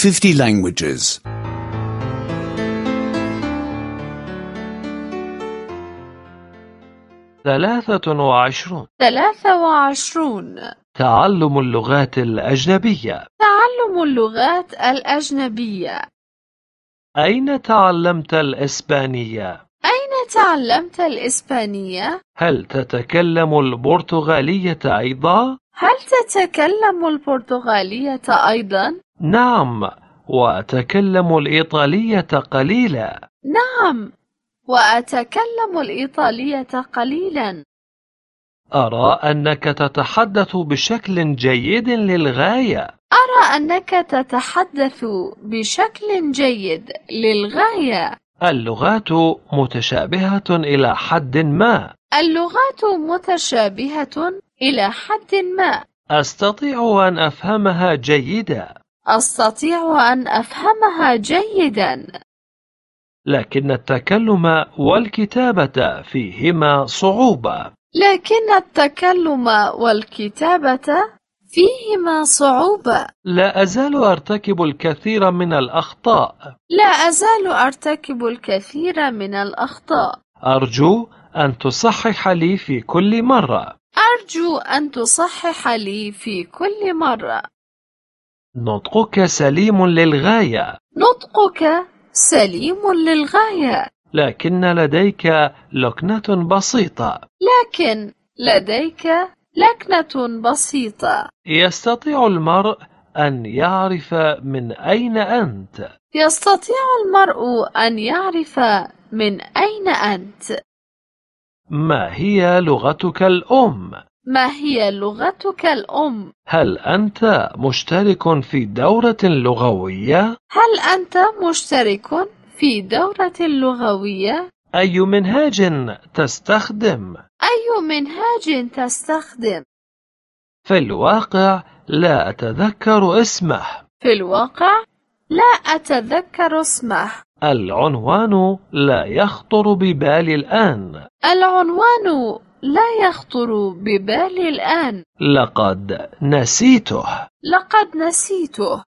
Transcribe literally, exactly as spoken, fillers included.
fifty languages. ثلاثة وعشرون. ثلاثة وعشرون. تعلم اللغات الأجنبية. تعلم اللغات الأجنبية. أين تعلمت الإسبانية؟ أين تعلمت الإسبانية؟ هل تتكلم البرتغالية أيضا؟ هل تتكلم البرتغالية أيضا؟ نعم، وأتكلم الإيطالية قليلا. نعم، وأتكلم الإيطالية قليلا. أرى أنك تتحدث بشكل جيد للغاية. أرى أنك تتحدث بشكل جيد للغاية. اللغات متشابهة إلى حد ما. اللغات متشابهة إلى حد ما. أستطيع أن أفهمها جيدا. أستطيع أن أفهمها جيدا. لكن التكلم والكتابة فيهما صعوبة. لكن التكلم والكتابة فيهما صعوبة. لا أزال أرتكب الكثير من الأخطاء. لا أزال أرتكب الكثير من الأخطاء. أرجو أن تصحح لي في كل مرة. أرجو أن تصحح لي في كل مرة. نطقك سليم للغاية. نطقك سليم للغاية. لكن لديك لكنة بسيطة. لكن لديك لكنة بسيطة. يستطيع المرء أن يعرف من أين أنت. يستطيع المرء أن يعرف من أين أنت. ما هي لغتك الأم؟ ما هي لغتك الأم؟ هل أنت مشترك في دورة لغوية؟ هل أنت مشترك في دورة لغوية؟ أي منهاج تستخدم؟ أي منهاج تستخدم؟ في الواقع لا أتذكر اسمه. في الواقع لا أتذكر اسمه. العنوان لا يخطر ببالي الآن. العنوان لا يخطر ببالي الآن. لقد نسيته. لقد نسيته.